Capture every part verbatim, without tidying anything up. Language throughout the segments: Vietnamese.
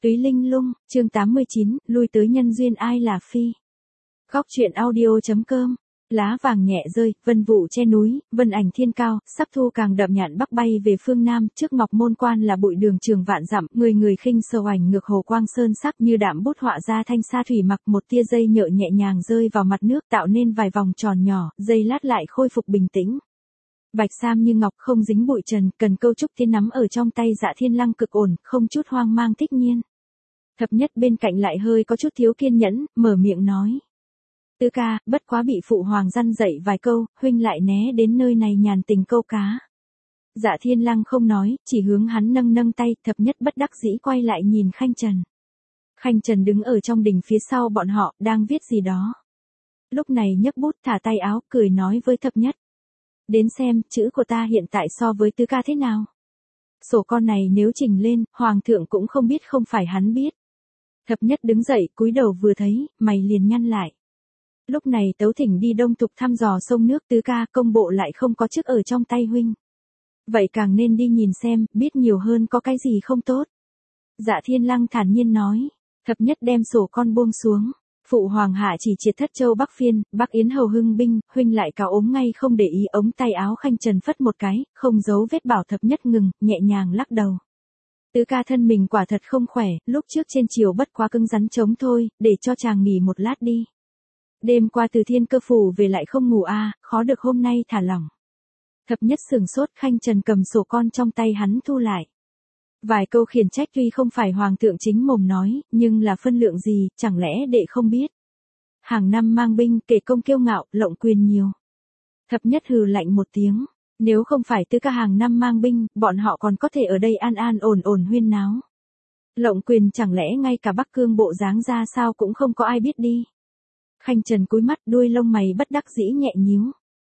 Túy Linh Lung, chương tám mươi chín, lui tới nhân duyên ai là phi. Góc truyện audio.com. Lá vàng nhẹ rơi, vân vụ che núi, vân ảnh thiên cao, sắp thu càng đậm nhạn bắc bay về phương Nam, trước ngọc môn quan là bụi đường trường vạn dặm, người người khinh sầu ảnh ngược hồ quang sơn sắc như đạm bút họa ra thanh sa thủy mặc, một tia dây nhợ nhẹ nhàng rơi vào mặt nước tạo nên vài vòng tròn nhỏ, dây lát lại khôi phục bình tĩnh. Bạch sam như ngọc không dính bụi trần, cần câu trúc thiên nắm ở trong tay Dạ Thiên Lăng cực ổn, không chút hoang mang thích nhiên. Thập nhất bên cạnh lại hơi có chút thiếu kiên nhẫn, mở miệng nói. Tứ ca, bất quá bị phụ hoàng răn dạy vài câu, huynh lại né đến nơi này nhàn tình câu cá. Dạ Thiên Lăng không nói, chỉ hướng hắn nâng nâng tay, thập nhất bất đắc dĩ quay lại nhìn Khanh Trần. Khanh Trần đứng ở trong đình phía sau bọn họ, đang viết gì đó. Lúc này nhấc bút thả tay áo, cười nói với thập nhất. Đến xem, chữ của ta hiện tại so với tứ ca thế nào. Sổ con này nếu chỉnh lên, hoàng thượng cũng không biết không phải hắn biết. Thập nhất đứng dậy, cúi đầu vừa thấy, mày liền nhăn lại. Lúc này tấu thỉnh đi Đông Tục thăm dò sông nước, tứ ca công bộ lại không có chức ở trong tay huynh. Vậy càng nên đi nhìn xem, biết nhiều hơn có cái gì không tốt. Dạ Thiên Lăng thản nhiên nói. Thập nhất đem sổ con buông xuống. Phụ hoàng hạ chỉ triệt Thất Châu Bắc Phiên, Bắc Yến hầu hưng binh, huynh lại cáo ốm ngay không để ý, ống tay áo Khanh Trần phất một cái, không giấu vết bảo thập nhất ngừng, nhẹ nhàng lắc đầu. Tứ ca thân mình quả thật không khỏe, lúc trước trên chiều bất quá cứng rắn chống thôi, để cho chàng nghỉ một lát đi. Đêm qua từ Thiên Cơ phủ về lại không ngủ a, à, khó được hôm nay thả lỏng. Thập nhất sừng sốt, Khanh Trần cầm sổ con trong tay hắn thu lại. Vài câu khiển trách tuy không phải hoàng thượng chính mồm nói, nhưng là phân lượng gì, chẳng lẽ đệ không biết. Hàng năm mang binh, kể công kiêu ngạo, lộng quyền nhiều. Thập nhất hừ lạnh một tiếng, nếu không phải tứ ca hàng năm mang binh, bọn họ còn có thể ở đây an an ổn ổn huyên náo. Lộng quyền chẳng lẽ ngay cả Bắc Cương bộ dáng ra sao cũng không có ai biết đi. Khanh Trần cúi mắt, đuôi lông mày bất đắc dĩ nhẹ nhíu.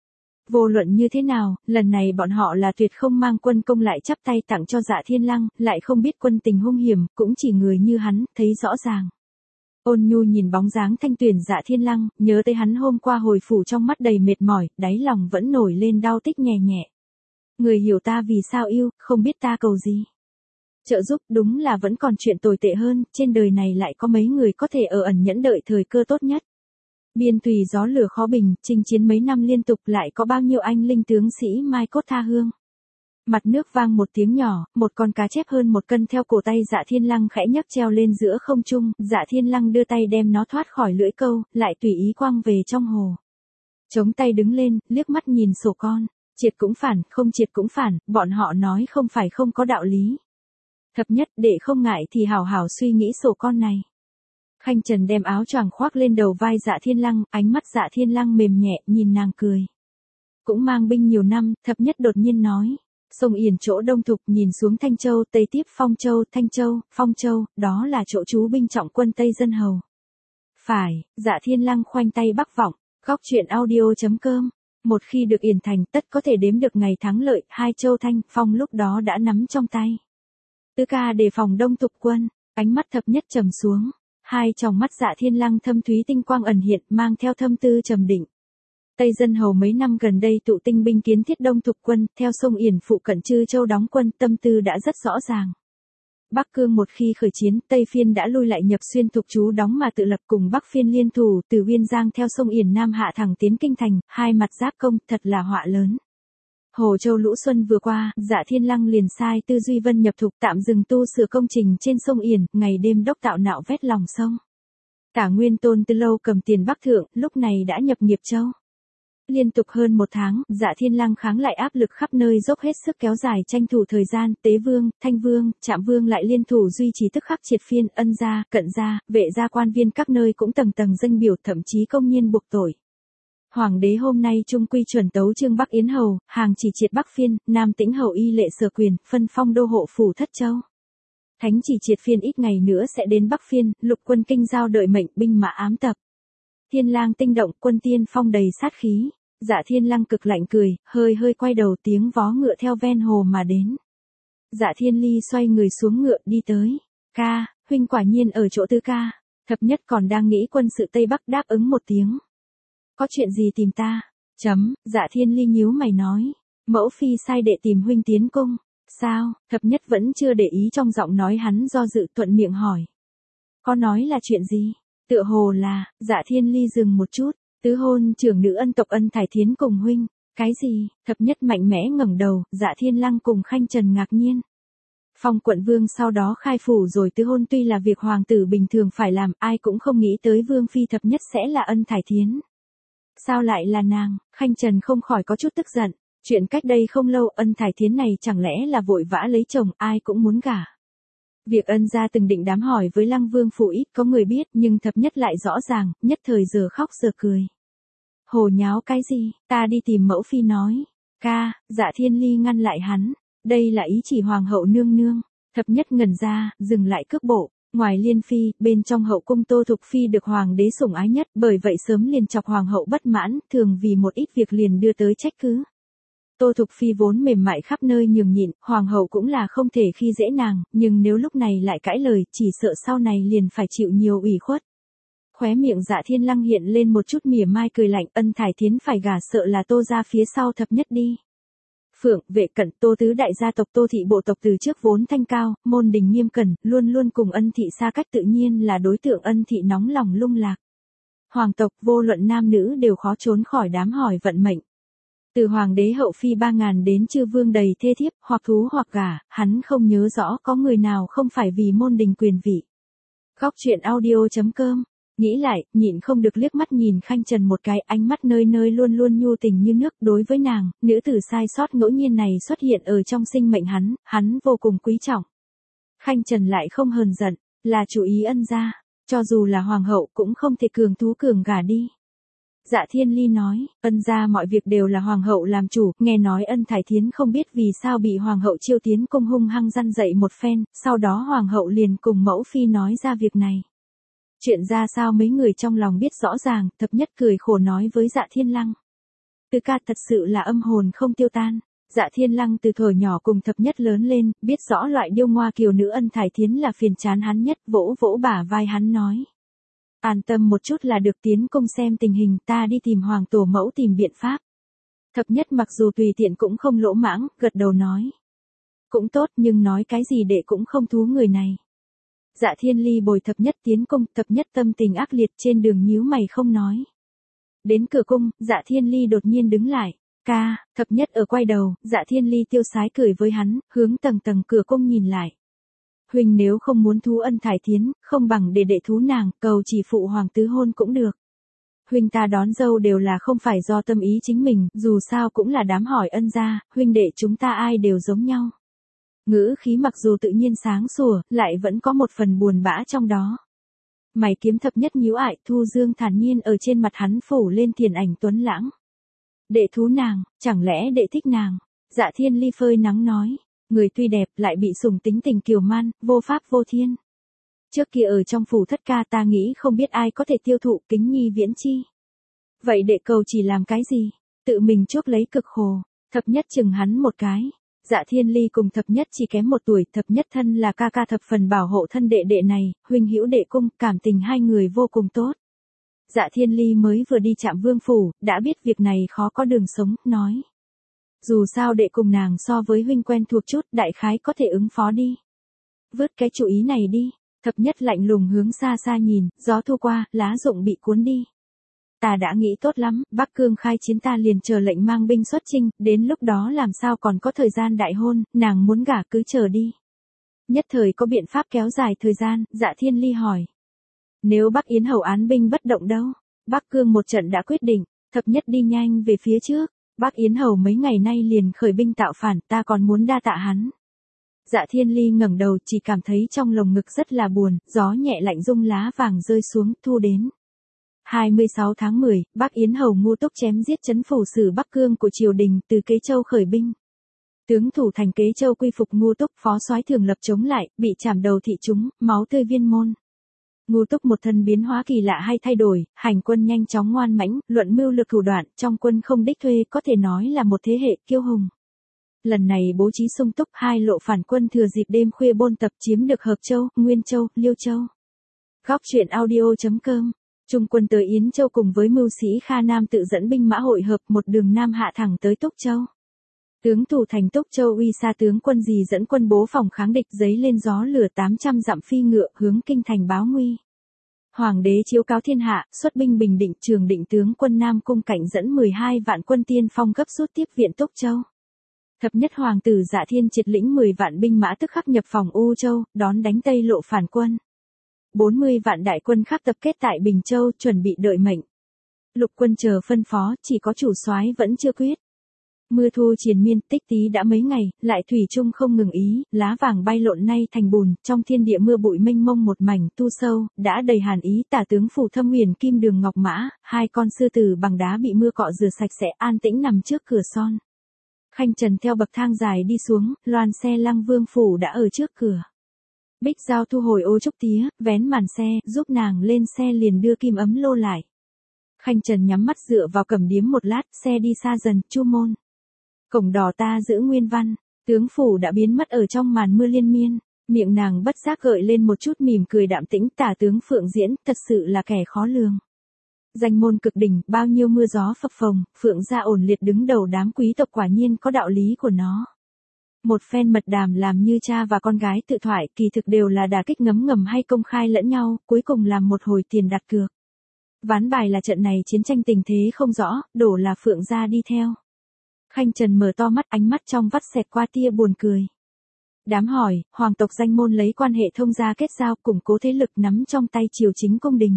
Vô luận như thế nào, lần này bọn họ là tuyệt không mang quân công lại chắp tay tặng cho Dạ Thiên Lăng, lại không biết quân tình hung hiểm, cũng chỉ người như hắn, thấy rõ ràng. Ôn nhu nhìn bóng dáng thanh tuyển Dạ Thiên Lăng, nhớ tới hắn hôm qua hồi phủ trong mắt đầy mệt mỏi, đáy lòng vẫn nổi lên đau tích nhẹ nhẹ. Người hiểu ta vì sao yêu, không biết ta cầu gì. Trợ giúp đúng là vẫn còn chuyện tồi tệ hơn, trên đời này lại có mấy người có thể ở ẩn nhẫn đợi thời cơ tốt nhất. Biên thùy gió lửa khó bình, chinh chiến mấy năm liên tục lại có bao nhiêu anh linh tướng sĩ mai cốt tha hương. Mặt nước vang một tiếng nhỏ, một con cá chép hơn một cân theo cổ tay Dạ Thiên Lăng khẽ nhấc treo lên giữa không trung, Dạ Thiên Lăng đưa tay đem nó thoát khỏi lưỡi câu, lại tùy ý quăng về trong hồ. Chống tay đứng lên, liếc mắt nhìn sổ con, triệt cũng phản, không triệt cũng phản, bọn họ nói không phải không có đạo lý. Thập nhất, đệ không ngại thì hảo hảo suy nghĩ sổ con này. Khanh Trần đem áo choàng khoác lên đầu vai Dạ Thiên Lăng, ánh mắt Dạ Thiên Lăng mềm nhẹ, nhìn nàng cười. Cũng mang binh nhiều năm, thập nhất đột nhiên nói. Sông Yển chỗ Đông Thục nhìn xuống Thanh Châu, Tây tiếp Phong Châu, Thanh Châu, Phong Châu, đó là chỗ trú binh trọng quân Tây Dân Hầu. Phải, Dạ Thiên Lăng khoanh tay bắc vọng, góc truyện audio.com. Một khi được yển thành, tất có thể đếm được ngày thắng lợi, hai châu Thanh, Phong lúc đó đã nắm trong tay. Tứ ca đề phòng Đông Thục quân, ánh mắt thập nhất trầm xuống. Hai tròng mắt Dạ Thiên Lăng thâm thúy tinh quang ẩn hiện, mang theo thâm tư trầm định. Tây Dân Hầu mấy năm gần đây tụ tinh binh kiến thiết Đông Thục quân, theo sông Yển phụ cận Trư Châu đóng quân, tâm tư đã rất rõ ràng. Bắc Cương một khi khởi chiến, Tây Phiên đã lui lại nhập xuyên Thục trú đóng mà tự lập, cùng Bắc Phiên liên thủ, từ Uyên Giang theo sông Yển Nam hạ thẳng tiến kinh thành, hai mặt giáp công, thật là họa lớn. Hồ Châu lũ xuân vừa qua, Dạ Thiên Lăng liền sai Tư Duy Vân nhập Thục tạm dừng tu sửa công trình trên sông Yển, ngày đêm đốc tạo nạo vét lòng sông. Tả Nguyên Tôn Tư Lâu cầm tiền Bắc thượng, lúc này đã nhập Nghiệp Châu. Liên tục hơn một tháng, Dạ Thiên Lăng kháng lại áp lực khắp nơi, dốc hết sức kéo dài tranh thủ thời gian, Tế Vương, Thanh Vương, Trạm Vương lại liên thủ duy trì tức khắc triệt phiên, ân gia, cận gia, vệ gia quan viên các nơi cũng tầng tầng danh biểu, thậm chí công nhiên buộc tội. Hoàng đế hôm nay trung quy chuẩn tấu chương Bắc Yến hầu, hàng chỉ triệt Bắc Phiên, Nam Tĩnh hầu y lệ sở quyền, phân phong đô hộ phủ Thất Châu. Thánh chỉ triệt phiên ít ngày nữa sẽ đến Bắc Phiên, lục quân kinh giao đợi mệnh, binh mã ám tập. Thiên Lang tinh động, quân tiên phong đầy sát khí. Dạ Thiên Lăng cực lạnh cười, hơi hơi quay đầu, tiếng vó ngựa theo ven hồ mà đến. Dạ Thiên Ly xoay người xuống ngựa đi tới. Ca, huynh quả nhiên ở chỗ tứ ca. Thập nhất còn đang nghĩ quân sự Tây Bắc, đáp ứng một tiếng. Có chuyện gì tìm ta? Chấm, Dạ Thiên Ly nhíu mày nói. Mẫu phi sai đệ tìm huynh tiến cung. Sao? Thập nhất vẫn chưa để ý trong giọng nói hắn do dự, thuận miệng hỏi. Có nói là chuyện gì? Tựa hồ là, Dạ Thiên Ly dừng một chút, tứ hôn trưởng nữ ân tộc Ân Thải Thiến cùng huynh. Cái gì? Thập nhất mạnh mẽ ngẩng đầu, Dạ Thiên Lăng cùng Khanh Trần ngạc nhiên. Phong quận vương sau đó khai phủ rồi tứ hôn tuy là việc hoàng tử bình thường phải làm, ai cũng không nghĩ tới vương phi thập nhất sẽ là Ân Thải Thiến. Sao lại là nàng? Khanh Trần không khỏi có chút tức giận. Chuyện cách đây không lâu Ân Thải Thiến này chẳng lẽ là vội vã lấy chồng, ai cũng muốn gả. Việc Ân gia từng định đám hỏi với Lăng Vương phủ ít có người biết, nhưng thập nhất lại rõ ràng, nhất thời giờ khóc giờ cười. Hồ nháo cái gì, ta đi tìm mẫu phi nói. Ca, Dạ Thiên Ly ngăn lại hắn. Đây là ý chỉ hoàng hậu nương nương. Thập nhất ngẩn ra, dừng lại cước bộ. Ngoài Liên phi, bên trong hậu cung Tô Thục phi được hoàng đế sủng ái nhất, bởi vậy sớm liền chọc hoàng hậu bất mãn, thường vì một ít việc liền đưa tới trách cứ. Tô Thục phi vốn mềm mại khắp nơi nhường nhịn, hoàng hậu cũng là không thể khi dễ nàng, nhưng nếu lúc này lại cãi lời, chỉ sợ sau này liền phải chịu nhiều ủy khuất. Khóe miệng Dạ Thiên Lăng hiện lên một chút mỉa mai cười lạnh, Ân Thải Thiến phải gả sợ là Tô gia phía sau thập nhất đi. Phượng, Vệ Cận, Tô tứ đại gia tộc Tô thị bộ tộc từ trước vốn thanh cao, môn đình nghiêm cẩn, luôn luôn cùng Ân thị xa cách tự nhiên là đối tượng Ân thị nóng lòng lung lạc. Hoàng tộc vô luận nam nữ đều khó trốn khỏi đám hỏi vận mệnh. Từ hoàng đế hậu phi ba ngàn đến chư vương đầy thê thiếp, hoặc thú hoặc gả, hắn không nhớ rõ có người nào không phải vì môn đình quyền vị. Góc truyện audio.com. Nghĩ lại, nhịn không được liếc mắt nhìn Khanh Trần một cái, ánh mắt nơi nơi luôn luôn nhu tình như nước. Đối với nàng, nữ tử sai sót ngẫu nhiên này xuất hiện ở trong sinh mệnh hắn, hắn vô cùng quý trọng. Khanh Trần lại không hờn giận, là chủ ý Ân gia, cho dù là hoàng hậu cũng không thể cường thú cường gả đi. Dạ Thiên Ly nói, Ân gia mọi việc đều là hoàng hậu làm chủ, nghe nói Ân Thải Thiến không biết vì sao bị hoàng hậu chiêu tiến cung hung hăng răn dậy một phen, sau đó hoàng hậu liền cùng mẫu phi nói ra việc này. Chuyện ra sao mấy người trong lòng biết rõ ràng, thập nhất cười khổ nói với Dạ Thiên Lăng. Tứ ca thật sự là âm hồn không tiêu tan. Dạ Thiên Lăng từ thuở nhỏ cùng thập nhất lớn lên, biết rõ loại điêu ngoa kiều nữ Ân Thải Thiến là phiền chán hắn nhất, vỗ vỗ bả vai hắn nói. An tâm một chút là được, tiến cung xem tình hình, ta đi tìm hoàng tổ mẫu tìm biện pháp. Thập nhất mặc dù tùy tiện cũng không lỗ mãng, gật đầu nói. Cũng tốt nhưng nói cái gì đệ cũng không thú người này. Dạ Thiên Ly bồi thập nhất tiến cung, thập nhất tâm tình ác liệt trên đường nhíu mày không nói. Đến cửa cung, Dạ Thiên Ly đột nhiên đứng lại. Ca, thập nhất ở quay đầu, Dạ Thiên Ly tiêu sái cười với hắn, hướng tầng tầng cửa cung nhìn lại. Huynh nếu không muốn thú Ân Thải Thiến, không bằng để đệ thú nàng, cầu chỉ phụ hoàng tứ hôn cũng được. Huynh ta đón dâu đều là không phải do tâm ý chính mình, dù sao cũng là đám hỏi Ân gia, huynh đệ chúng ta ai đều giống nhau. Ngữ khí mặc dù tự nhiên sáng sủa, lại vẫn có một phần buồn bã trong đó. Mày kiếm thập nhất nhíu ại, Thu Dương thản nhiên ở trên mặt hắn phủ lên thiền ảnh tuấn lãng. Đệ thú nàng, chẳng lẽ đệ thích nàng? Dạ Thiên Ly phơi nắng nói, người tuy đẹp lại bị sủng tính tình kiều man, vô pháp vô thiên. Trước kia ở trong phủ thất ca ta nghĩ không biết ai có thể tiêu thụ kính nhi viễn chi. Vậy đệ cầu chỉ làm cái gì? Tự mình chuốc lấy cực khổ. Thập nhất chừng hắn một cái. Dạ Thiên Ly cùng thập nhất chỉ kém một tuổi, thập nhất thân là ca ca thập phần bảo hộ thân đệ đệ này, huynh hữu đệ cung, cảm tình hai người vô cùng tốt. Dạ Thiên Ly mới vừa đi chạm vương phủ, đã biết việc này khó có đường sống, nói. Dù sao đệ cùng nàng so với huynh quen thuộc chút, đại khái có thể ứng phó đi. Vớt cái chủ ý này đi, thập nhất lạnh lùng hướng xa xa nhìn, gió thu qua, lá rụng bị cuốn đi. Ta đã nghĩ tốt lắm, Bắc Cương khai chiến ta liền chờ lệnh mang binh xuất chinh, đến lúc đó làm sao còn có thời gian đại hôn, nàng muốn gả cứ chờ đi. Nhất thời có biện pháp kéo dài thời gian, Dạ Thiên Ly hỏi. Nếu Bắc Yến Hầu án binh bất động đâu? Bắc Cương một trận đã quyết định, thập nhất đi nhanh về phía trước. Bắc Yến Hầu mấy ngày nay liền khởi binh tạo phản, ta còn muốn đa tạ hắn. Dạ Thiên Ly ngẩng đầu chỉ cảm thấy trong lồng ngực rất là buồn, gió nhẹ lạnh rung lá vàng rơi xuống, thu đến. hai mươi sáu tháng mười, Bắc Yến Hầu Ngu Túc chém giết trấn phủ sử Bắc Cương của triều đình, từ Kế Châu khởi binh. Tướng thủ thành Kế Châu quy phục Ngu Túc, phó soái Thường Lập chống lại, bị chảm đầu thị chúng, máu tươi viên môn. Ngu Túc một thân biến hóa kỳ lạ hay thay đổi, hành quân nhanh chóng ngoan mãnh, luận mưu lược thủ đoạn, trong quân không đích thuê, có thể nói là một thế hệ kiêu hùng. Lần này bố trí sung túc, hai lộ phản quân thừa dịp đêm khuya bôn tập chiếm được Hợp Châu, Nguyên Châu, Liêu Châu. Góc truyện audio.com. Trung quân tới Yến Châu cùng với mưu sĩ Kha Nam tự dẫn binh mã hội hợp một đường nam hạ thẳng tới Túc Châu. Tướng thủ thành Túc Châu Uy Sa tướng quân gì dẫn quân bố phòng kháng địch, giấy lên gió lửa tám trăm dặm phi ngựa hướng kinh thành báo nguy. Hoàng đế chiếu cáo thiên hạ, xuất binh bình định. Trường Định tướng quân Nam Cung Cảnh dẫn mười hai vạn quân tiên phong gấp rút tiếp viện Túc Châu. Thập nhất hoàng tử Dạ Thiên triệt lĩnh mười vạn binh mã tức khắc nhập phòng U Châu, đón đánh Tây Lộ phản quân. bốn mươi vạn đại quân khác tập kết tại Bình Châu, chuẩn bị đợi mệnh. Lục quân chờ phân phó, chỉ có chủ soái vẫn chưa quyết. Mưa thu triền miên, tích tí đã mấy ngày, lại thủy chung không ngừng ý, lá vàng bay lộn nay thành bùn, trong thiên địa mưa bụi mênh mông một mảnh tu sâu, đã đầy hàn ý. Tả tướng Phủ Thâm Huyền Kim Đường Ngọc Mã, hai con sư tử bằng đá bị mưa cọ rửa sạch sẽ, an tĩnh nằm trước cửa son. Khanh Trần theo bậc thang dài đi xuống, loan xe Lăng Vương phủ đã ở trước cửa. Bích Giao thu hồi ô trúc tía, vén màn xe, giúp nàng lên xe liền đưa kim ấm lô lại. Khanh Trần nhắm mắt dựa vào cầm điếm một lát, xe đi xa dần. Chu môn. Cổng đỏ ta giữ nguyên văn, tướng phủ đã biến mất ở trong màn mưa liên miên, miệng nàng bất giác gợi lên một chút mỉm cười đạm tĩnh. Tả tướng Phượng Diễn, thật sự là kẻ khó lường. Danh môn cực đỉnh, bao nhiêu mưa gió phập phồng, Phượng gia ổn liệt đứng đầu đám quý tộc, quả nhiên có đạo lý của nó. Một phen mật đàm làm như cha và con gái tự thoại, kỳ thực đều là đả kích ngấm ngầm hay công khai lẫn nhau, cuối cùng làm một hồi tiền đặt cược. Ván bài là trận này chiến tranh tình thế không rõ, đổ là Phượng gia đi theo. Khanh Trần mở to mắt, ánh mắt trong vắt xẹt qua tia buồn cười. Đám hỏi, hoàng tộc danh môn lấy quan hệ thông gia kết giao, củng cố thế lực nắm trong tay triều chính cung đình.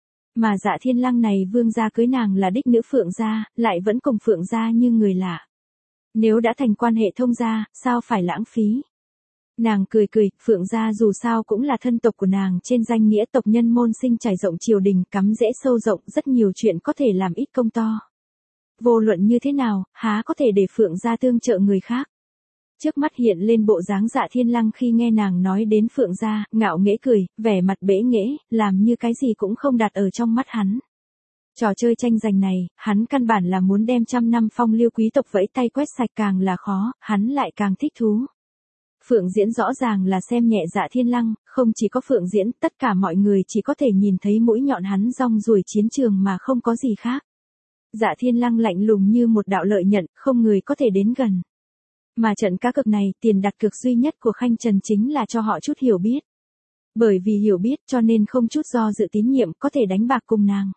Mà Dạ Thiên Lăng này vương gia cưới nàng là đích nữ Phượng gia, lại vẫn cùng Phượng gia như người lạ. Nếu đã thành quan hệ thông gia, sao phải lãng phí? Nàng cười cười, Phượng gia dù sao cũng là thân tộc của nàng, trên danh nghĩa tộc nhân môn sinh trải rộng triều đình, cắm rễ sâu rộng, rất nhiều chuyện có thể làm ít công to. Vô luận như thế nào, há có thể để Phượng gia tương trợ người khác. Trước mắt hiện lên bộ dáng Dạ Thiên Lăng khi nghe nàng nói đến Phượng gia, ngạo nghễ cười, vẻ mặt bẽ nghễ, làm như cái gì cũng không đặt ở trong mắt hắn. Trò chơi tranh giành này, hắn căn bản là muốn đem trăm năm phong lưu quý tộc vẫy tay quét sạch, càng là khó, hắn lại càng thích thú. Phượng Diễn rõ ràng là xem nhẹ Dạ Thiên Lăng, không chỉ có Phượng Diễn, tất cả mọi người chỉ có thể nhìn thấy mũi nhọn hắn rong ruổi chiến trường mà không có gì khác. Dạ Thiên Lăng lạnh lùng như một đạo lợi nhận, không người có thể đến gần. Mà trận cá cược này, tiền đặt cược duy nhất của Khanh Trần chính là cho họ chút hiểu biết. Bởi vì hiểu biết cho nên không chút do dự tín nhiệm, có thể đánh bạc cùng nàng.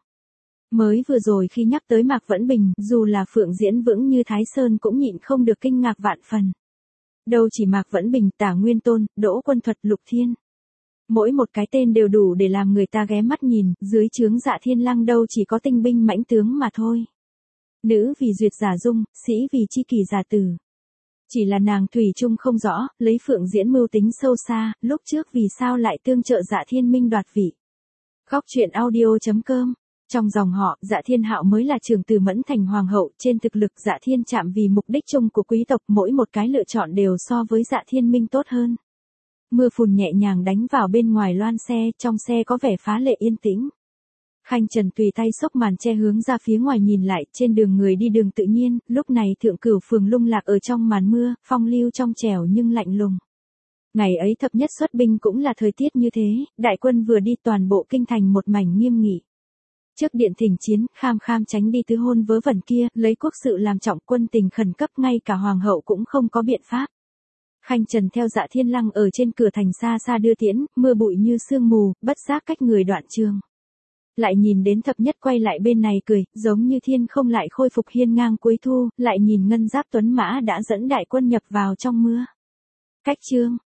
Mới vừa rồi khi nhắc tới Mạc Vẫn Bình, dù là Phượng Diễn vững như Thái Sơn cũng nhịn không được kinh ngạc vạn phần. Đâu chỉ Mạc Vẫn Bình, Tả Nguyên Tôn, Đỗ Quân Thuật, Lục Thiên. Mỗi một cái tên đều đủ để làm người ta ghé mắt nhìn, dưới trướng Dạ Thiên Lăng đâu chỉ có tinh binh mãnh tướng mà thôi. Nữ vì duyệt giả dung, sĩ vì chi kỳ giả tử. Chỉ là nàng thủy chung không rõ, lấy Phượng Diễn mưu tính sâu xa, lúc trước vì sao lại tương trợ Dạ Thiên Minh đoạt vị. Góc truyện audio chấm com. Trong dòng họ, Dạ Thiên Hạo mới là trưởng tử mẫn thành hoàng hậu, trên thực lực Dạ Thiên Trạm vì mục đích chung của quý tộc, mỗi một cái lựa chọn đều so với Dạ Thiên Minh tốt hơn. Mưa phùn nhẹ nhàng đánh vào bên ngoài loan xe, trong xe có vẻ phá lệ yên tĩnh. Khanh Trần tùy tay xốc màn che hướng ra phía ngoài nhìn lại, trên đường người đi đường tự nhiên, lúc này Thượng Cửu phường lung lạc ở trong màn mưa, phong lưu trong trẻo nhưng lạnh lùng. Ngày ấy thập nhất xuất binh cũng là thời tiết như thế, đại quân vừa đi toàn bộ kinh thành một mảnh nghiêm nghị. Trước điện thỉnh chiến, kham kham tránh đi tứ hôn vớ vẩn kia, lấy quốc sự làm trọng, quân tình khẩn cấp, ngay cả hoàng hậu cũng không có biện pháp. Khanh Trần theo Dạ Thiên Lăng ở trên cửa thành xa xa đưa tiễn, mưa bụi như sương mù, bất giác cách người đoạn trường. Lại nhìn đến thập nhất quay lại bên này cười, giống như thiên không lại khôi phục hiên ngang cuối thu, lại nhìn ngân giáp tuấn mã đã dẫn đại quân nhập vào trong mưa. Cách chương